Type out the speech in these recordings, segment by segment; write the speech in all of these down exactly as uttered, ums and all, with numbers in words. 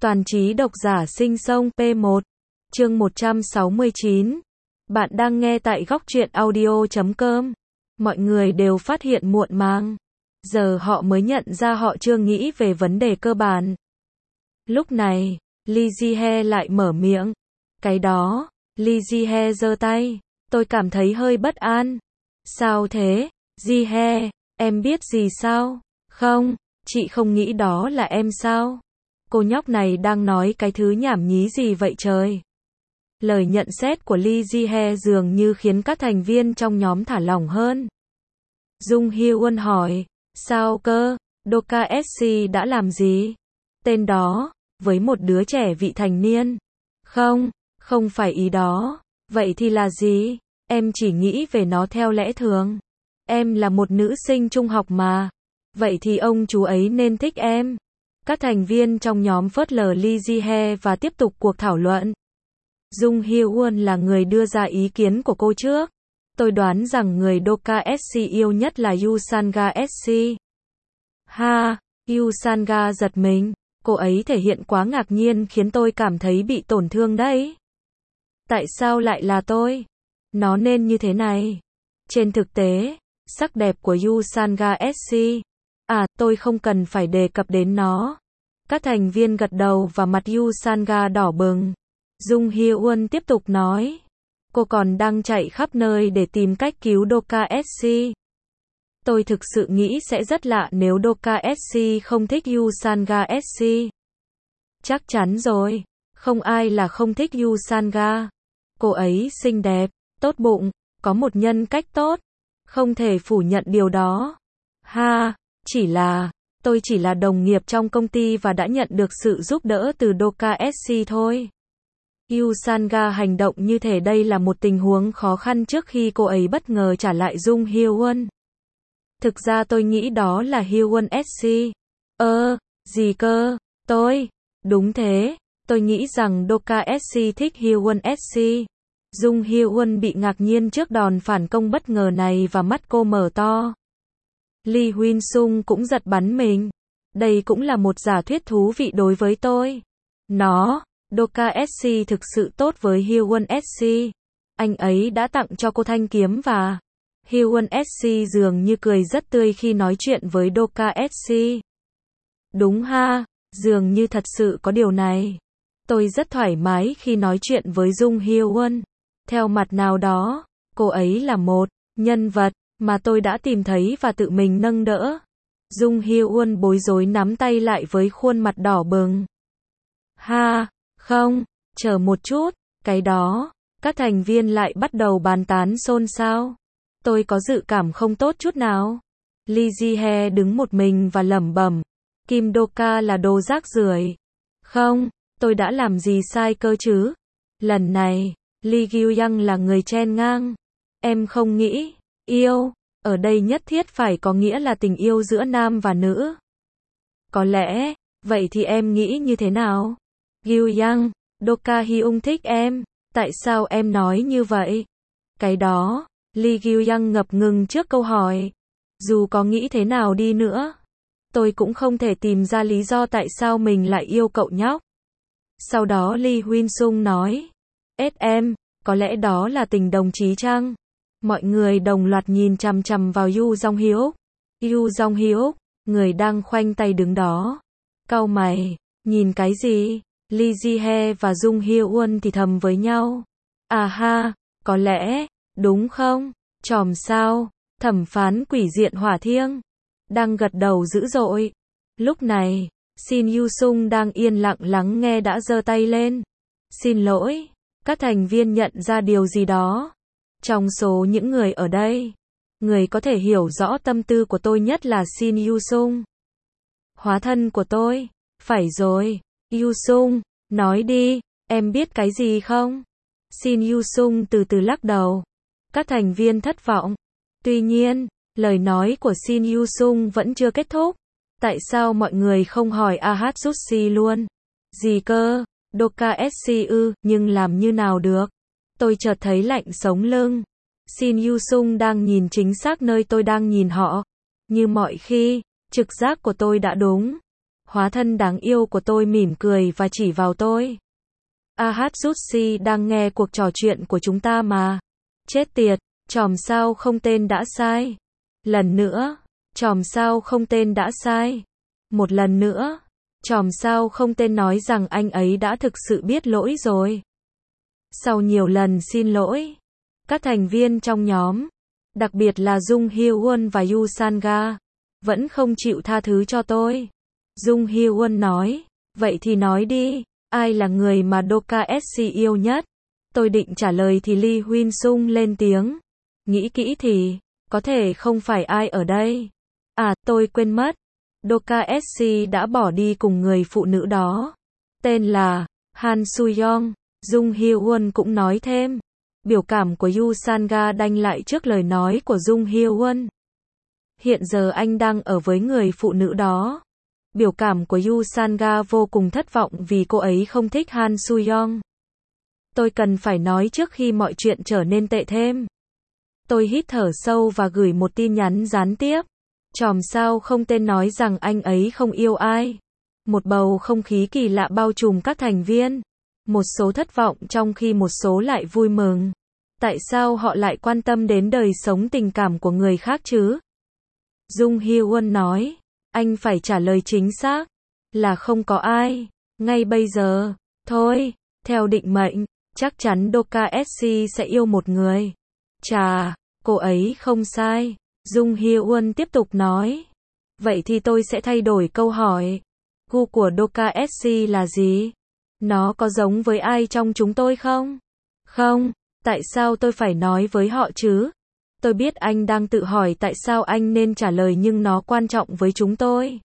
Toàn trí độc giả sinh sông P một, chương một trăm sáu mươi chín. Bạn đang nghe tại góc truyện audio chấm com. Mọi người đều phát hiện muộn màng. Giờ họ mới nhận ra họ chưa nghĩ về vấn đề cơ bản. Lúc này, Lee Ji-hye lại mở miệng. Cái đó, Lee Ji-hye giơ tay. Tôi cảm thấy hơi bất an. Sao thế, Ji-hye, em biết gì sao? Không, chị không nghĩ đó là em sao? Cô nhóc này đang nói cái thứ nhảm nhí gì vậy trời? Lời nhận xét của Lee Ji-hye dường như khiến các thành viên trong nhóm thả lỏng hơn. Jung Hye-won hỏi, sao cơ, Doka ét xê đã làm gì? Tên đó, với một đứa trẻ vị thành niên. Không, không phải ý đó. Vậy thì là gì? Em chỉ nghĩ về nó theo lẽ thường. Em là một nữ sinh trung học mà. Vậy thì ông chú ấy nên thích em. Các thành viên trong nhóm phớt lờ Lee Ji-hye và tiếp tục cuộc thảo luận. Jung Hye-won là người đưa ra ý kiến của cô trước. Tôi đoán rằng người Doka ét xê yêu nhất là Yoo Sang-ga ét xê. Ha, Yoo Sang-ga giật mình. Cô ấy thể hiện quá ngạc nhiên khiến tôi cảm thấy bị tổn thương đấy. Tại sao lại là tôi? Nó nên như thế này. Trên thực tế, sắc đẹp của Yoo Sang-ga ét xê. À, tôi không cần phải đề cập đến nó. Các thành viên gật đầu và mặt Yoo Sang-ga đỏ bừng. Jung Hye-won tiếp tục nói. Cô còn đang chạy khắp nơi để tìm cách cứu Doka ét xê. Tôi thực sự nghĩ sẽ rất lạ nếu Doka ét xê không thích Yoo Sang-ga ét xê. Chắc chắn rồi. Không ai là không thích Yoo Sang-ga. Cô ấy xinh đẹp, tốt bụng, có một nhân cách tốt. Không thể phủ nhận điều đó. Ha, chỉ là, tôi chỉ là đồng nghiệp trong công ty và đã nhận được sự giúp đỡ từ Doka ét xê thôi. Yoo Sang-ga hành động như thể đây là một tình huống khó khăn trước khi cô ấy bất ngờ trả lại Jung Hye-won. Thực ra tôi nghĩ đó là Hye-won ét xê. Ơ, gì cơ? Tôi? Đúng thế, tôi nghĩ rằng Doka ét xê thích Hye-won ét xê. Jung Hye-won bị ngạc nhiên trước đòn phản công bất ngờ này và mắt cô mở to. Lee Hyun-sung cũng giật bắn mình. Đây cũng là một giả thuyết thú vị đối với tôi. Nó, Doka ét xê thực sự tốt với Hye-won ét xê. Anh ấy đã tặng cho cô thanh kiếm và Hye-won ét xê dường như cười rất tươi khi nói chuyện với Doka ét xê. Đúng ha, dường như thật sự có điều này. Tôi rất thoải mái khi nói chuyện với Jung Hye-won. Theo mặt nào đó, cô ấy là một nhân vật mà tôi đã tìm thấy và tự mình nâng đỡ. Jung Hye-won bối rối nắm tay lại với khuôn mặt đỏ bừng. Ha, không, chờ một chút, cái đó, các thành viên lại bắt đầu bàn tán xôn xao. Tôi có dự cảm không tốt chút nào. Lee Ji-hye đứng một mình và lẩm bẩm, Kim Doka là đồ rác rưởi. Không, tôi đã làm gì sai cơ chứ? Lần này, Lee Gyu-young là người chen ngang. Em không nghĩ, yêu, ở đây nhất thiết phải có nghĩa là tình yêu giữa nam và nữ. Có lẽ, vậy thì em nghĩ như thế nào? Gyu-young, Doka Hyung thích em, tại sao em nói như vậy? Cái đó, Lee Gyu-young ngập ngừng trước câu hỏi. Dù có nghĩ thế nào đi nữa, tôi cũng không thể tìm ra lý do tại sao mình lại yêu cậu nhóc. Sau đó Lee Hyun-sung nói, ết em, có lẽ đó là tình đồng chí chăng? Mọi người đồng loạt nhìn chằm chằm vào Yoo Jong-hyuk. Yoo Jong-hyuk, người đang khoanh tay đứng đó. Cau mày, nhìn cái gì? Lee Ji-hye và Jung Hye-won thì thầm với nhau. À ha, có lẽ, đúng không? Chòm sao, thẩm phán quỷ diện hỏa thiêng. Đang gật đầu dữ dội. Lúc này, Shin Yu-sung đang yên lặng lắng nghe đã giơ tay lên. Xin lỗi, các thành viên nhận ra điều gì đó. Trong số những người ở đây, người có thể hiểu rõ tâm tư của tôi nhất là Shin Yu-sung. Hóa thân của tôi, phải rồi, Yu-sung, nói đi, em biết cái gì không? Shin Yu-sung từ từ lắc đầu. Các thành viên thất vọng. Tuy nhiên, lời nói của Shin Yu-sung vẫn chưa kết thúc. Tại sao mọi người không hỏi Ahatsushi luôn? Gì cơ? Doka ét xê ư, nhưng làm như nào được? Tôi chợt thấy lạnh sống lưng. Shin Yu-sung đang nhìn chính xác nơi tôi đang nhìn họ. Như mọi khi, trực giác của tôi đã đúng. Hóa thân đáng yêu của tôi mỉm cười và chỉ vào tôi. Ahasushi đang nghe cuộc trò chuyện của chúng ta mà. Chết tiệt, chòm sao không tên đã sai. Lần nữa, chòm sao không tên đã sai. Một lần nữa, chòm sao không tên nói rằng anh ấy đã thực sự biết lỗi rồi. Sau nhiều lần xin lỗi, các thành viên trong nhóm, đặc biệt là Jung Hye-won và Yoo Sang-ga, vẫn không chịu tha thứ cho tôi. Jung Hye-won nói, vậy thì nói đi, ai là người mà Doka S C yêu nhất? Tôi định trả lời thì Lee Hyun-sung lên tiếng. Nghĩ kỹ thì, có thể không phải ai ở đây. À, tôi quên mất. Doka S C đã bỏ đi cùng người phụ nữ đó. Tên là Han Soo-young. Jung Hye-won cũng nói thêm. Biểu cảm của Yoo Sang-ga đanh lại trước lời nói của Jung Hye-won. Hiện giờ anh đang ở với người phụ nữ đó. Biểu cảm của Yoo Sang-ga vô cùng thất vọng vì cô ấy không thích Han Soo-young. Tôi cần phải nói trước khi mọi chuyện trở nên tệ thêm. Tôi hít thở sâu và gửi một tin nhắn gián tiếp. Chòm sao không tên nói rằng anh ấy không yêu ai. Một bầu không khí kỳ lạ bao trùm các thành viên. Một số thất vọng trong khi một số lại vui mừng. Tại sao họ lại quan tâm đến đời sống tình cảm của người khác chứ? Jung Hye-won nói, anh phải trả lời chính xác. Là không có ai. Ngay bây giờ. Thôi, theo định mệnh, chắc chắn Doka S C sẽ yêu một người. Chà, cô ấy không sai. Jung Hye-won tiếp tục nói. Vậy thì tôi sẽ thay đổi câu hỏi. Gu của Doka S C là gì? Nó có giống với ai trong chúng tôi không? Không, tại sao tôi phải nói với họ chứ? Tôi biết anh đang tự hỏi tại sao anh nên trả lời nhưng nó quan trọng với chúng tôi.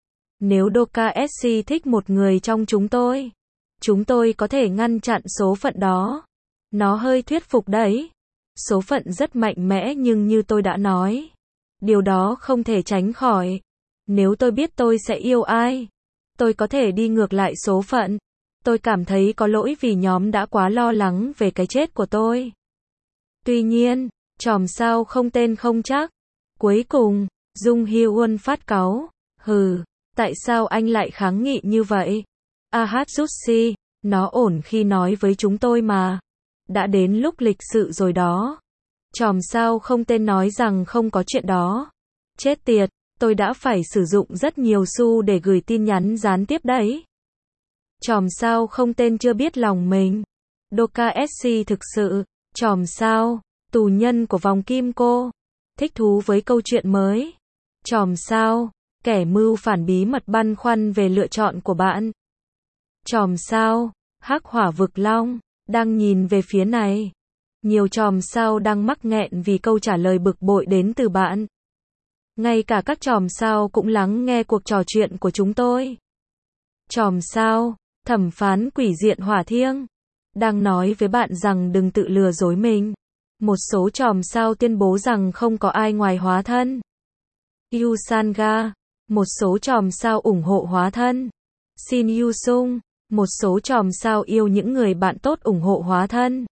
Nếu Doka S C thích một người trong chúng tôi, chúng tôi có thể ngăn chặn số phận đó. Nó hơi thuyết phục đấy. Số phận rất mạnh mẽ nhưng như tôi đã nói, điều đó không thể tránh khỏi. Nếu tôi biết tôi sẽ yêu ai, tôi có thể đi ngược lại số phận. Tôi cảm thấy có lỗi vì nhóm đã quá lo lắng về cái chết của tôi. Tuy nhiên, chòm sao không tên không chắc. Cuối cùng, Jung Hye-won phát cáu. Hừ, tại sao anh lại kháng nghị như vậy? Ahasushi, nó ổn khi nói với chúng tôi mà. Đã đến lúc lịch sự rồi đó. Chòm sao không tên nói rằng không có chuyện đó. Chết tiệt, tôi đã phải sử dụng rất nhiều xu để gửi tin nhắn gián tiếp đấy. Chòm sao không tên chưa biết lòng mình. Doka S C thực sự, chòm sao, tù nhân của vòng kim cô. Thích thú với câu chuyện mới. Chòm sao, kẻ mưu phản bí mật băn khoăn về lựa chọn của bạn. Chòm sao, hắc hỏa vực long, đang nhìn về phía này. Nhiều chòm sao đang mắc nghẹn vì câu trả lời bực bội đến từ bạn. Ngay cả các chòm sao cũng lắng nghe cuộc trò chuyện của chúng tôi. Chòm sao, thẩm phán quỷ diện hỏa thiêng, đang nói với bạn rằng đừng tự lừa dối mình. Một số chòm sao tuyên bố rằng không có ai ngoài hóa thân. Yoo Sang-ga, một số chòm sao ủng hộ hóa thân. Shin Yoo-sung, một số chòm sao yêu những người bạn tốt ủng hộ hóa thân.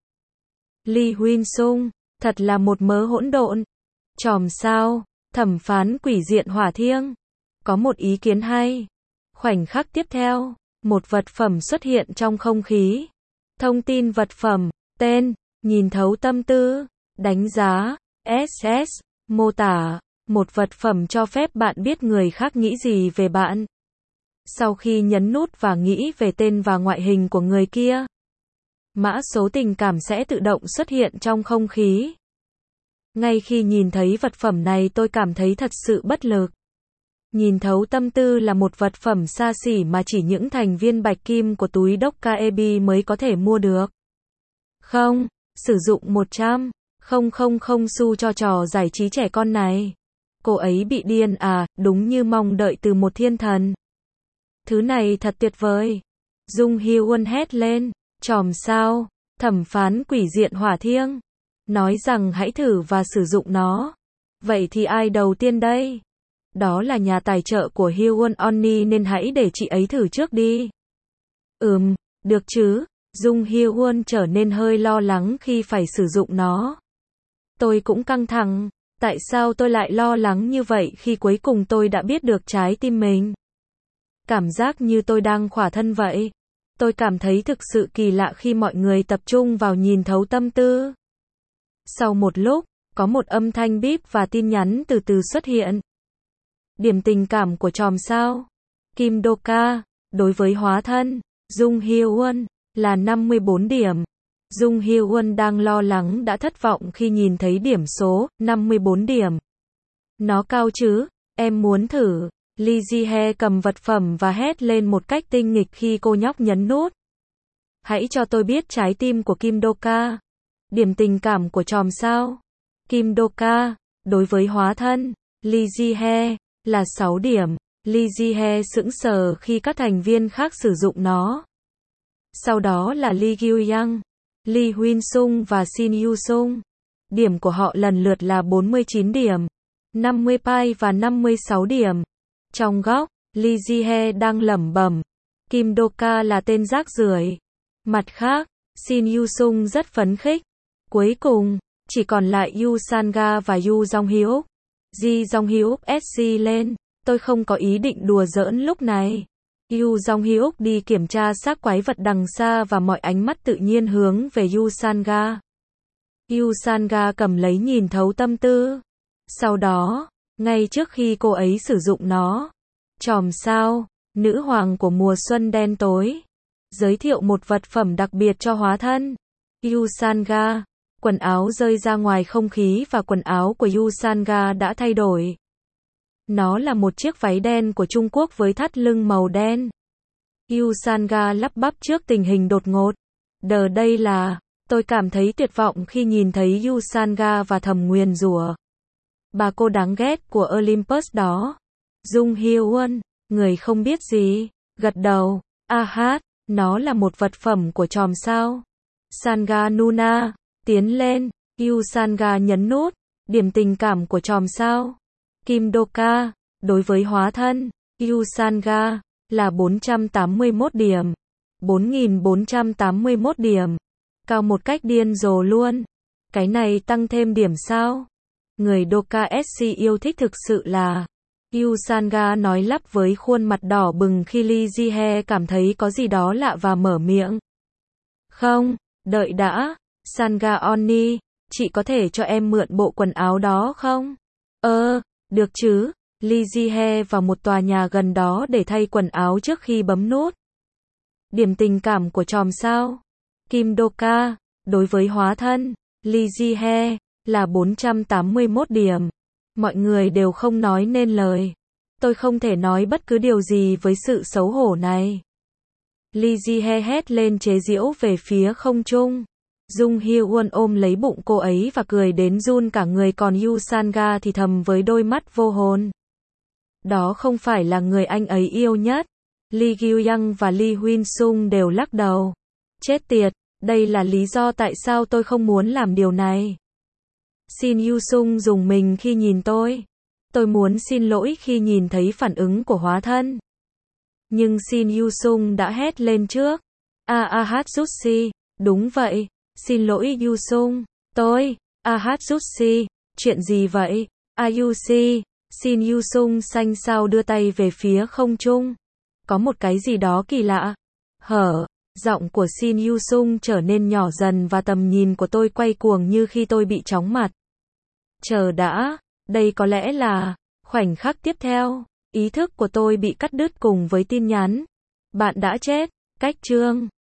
Lee Hyun-sung, thật là một mớ hỗn độn. Chòm sao, thẩm phán quỷ diện hỏa thiêng, có một ý kiến hay. Khoảnh khắc tiếp theo, một vật phẩm xuất hiện trong không khí. Thông tin vật phẩm, tên, nhìn thấu tâm tư, đánh giá, ét ét, mô tả, một vật phẩm cho phép bạn biết người khác nghĩ gì về bạn. Sau khi nhấn nút và nghĩ về tên và ngoại hình của người kia, mã số tình cảm sẽ tự động xuất hiện trong không khí. Ngay khi nhìn thấy vật phẩm này tôi cảm thấy thật sự bất lực. Nhìn thấu tâm tư là một vật phẩm xa xỉ mà chỉ những thành viên bạch kim của túi Doka e bê mới có thể mua được. Không, sử dụng một trăm nghìn xu cho trò giải trí trẻ con này. Cô ấy bị điên à, đúng như mong đợi từ một thiên thần. Thứ này thật tuyệt vời. Jung Hye-won hét lên, chòm sao, thẩm phán quỷ diện hỏa thiêng, nói rằng hãy thử và sử dụng nó. Vậy thì ai đầu tiên đây? Đó là nhà tài trợ của Hye-won Onni nên hãy để chị ấy thử trước đi. Ừm, được chứ. Jung Hye-won trở nên hơi lo lắng khi phải sử dụng nó. Tôi cũng căng thẳng. Tại sao tôi lại lo lắng như vậy khi cuối cùng tôi đã biết được trái tim mình? Cảm giác như tôi đang khỏa thân vậy. Tôi cảm thấy thực sự kỳ lạ khi mọi người tập trung vào nhìn thấu tâm tư. Sau một lúc, có một âm thanh bíp và tin nhắn từ từ xuất hiện. Điểm tình cảm của chòm sao Kim Do-ka, đối với hóa thân Jung Hyo-won, là năm mươi bốn điểm. Jung Hyo-won đang lo lắng đã thất vọng khi nhìn thấy điểm số năm mươi bốn điểm. Nó cao chứ, em muốn thử. Lee Ji-hye cầm vật phẩm và hét lên một cách tinh nghịch khi cô nhóc nhấn nút. Hãy cho tôi biết trái tim của Kim Do-ka. Điểm tình cảm của chòm sao Kim Do-ka, đối với hóa thân Lee Ji-hye, là sáu điểm. Lee Ji-hye sững sờ khi các thành viên khác sử dụng nó. Sau đó là Lee Gyu-young, Lee Win-sung và Shin Yu-sung. Điểm của họ lần lượt là bốn mươi chín điểm, năm mươi pai và năm mươi sáu điểm. Trong góc, Lee Ji-hye đang lẩm bẩm, Kim Do-ka là tên rác rưởi. Mặt khác, Shin Yu-sung rất phấn khích. Cuối cùng, chỉ còn lại Yu Sanga và Yu Jong-hyuk. Ji Jong-hyuk ét xê lên, tôi không có ý định đùa giỡn lúc này. Yu Jong-hyuk đi kiểm tra xác quái vật đằng xa và mọi ánh mắt tự nhiên hướng về Yu Sanga. Yu Sanga cầm lấy nhìn thấu tâm tư. Sau đó, ngay trước khi cô ấy sử dụng nó, chòm sao, nữ hoàng của mùa xuân đen tối, giới thiệu một vật phẩm đặc biệt cho hóa thân Yu Sanga. Quần áo rơi ra ngoài không khí và quần áo của Yu Sanga đã thay đổi. Nó là một chiếc váy đen của Trung Quốc với thắt lưng màu đen. Yu Sanga lắp bắp trước tình hình đột ngột. Đờ đây là, tôi cảm thấy tuyệt vọng khi nhìn thấy Yu Sanga và thầm nguyền rủa. Bà cô đáng ghét của Olympus đó. Jung Hyo-won, người không biết gì, gật đầu. A hát, nó là một vật phẩm của chòm sao Sanga Nuna. Tiến lên, Yu Sanga nhấn nút. Điểm tình cảm của chòm sao Kim Do-ka, đối với hóa thân Yu Sanga, là bốn trăm tám mươi mốt điểm. bốn nghìn bốn trăm tám mươi mốt điểm. Cao một cách điên rồ luôn. Cái này tăng thêm điểm sao? Người Do-ka ét xê yêu thích thực sự là Yu Sanga nói lắp với khuôn mặt đỏ bừng khi Lee Ji-hye cảm thấy có gì đó lạ và mở miệng. Không, đợi đã. Sanga Onni, chị có thể cho em mượn bộ quần áo đó không? Ơ, được chứ. Lee Ji-hye vào một tòa nhà gần đó để thay quần áo trước khi bấm nút. Điểm tình cảm của chòm sao Kim Do-ka, đối với hóa thân Lee Ji-hye, là bốn trăm tám mươi mốt điểm. Mọi người đều không nói nên lời. Tôi không thể nói bất cứ điều gì với sự xấu hổ này. Lee Ji-hye hét lên chế giễu về phía không trung. Jung Hyo-won ôm lấy bụng cô ấy và cười đến run cả người, còn Yu Sanga thì thầm với đôi mắt vô hồn. Đó không phải là người anh ấy yêu nhất. Lee Gyu-young và Lee Win-sung đều lắc đầu. Chết tiệt, đây là lý do tại sao tôi không muốn làm điều này. Shin Yu-sung rùng mình khi nhìn tôi. Tôi muốn xin lỗi khi nhìn thấy phản ứng của hóa thân. Nhưng Shin Yu-sung đã hét lên trước. A A hát Jutsi, đúng vậy. Xin lỗi Yu-sung. Tôi, A hát Jutsi, chuyện gì vậy? A U C, Shin Yu-sung xanh xao đưa tay về phía không trung. Có một cái gì đó kỳ lạ. Hở, giọng của Shin Yu-sung trở nên nhỏ dần và tầm nhìn của tôi quay cuồng như khi tôi bị chóng mặt. Chờ đã, đây có lẽ là khoảnh khắc tiếp theo. Ý thức của tôi bị cắt đứt cùng với tin nhắn. Bạn đã chết. Cách chương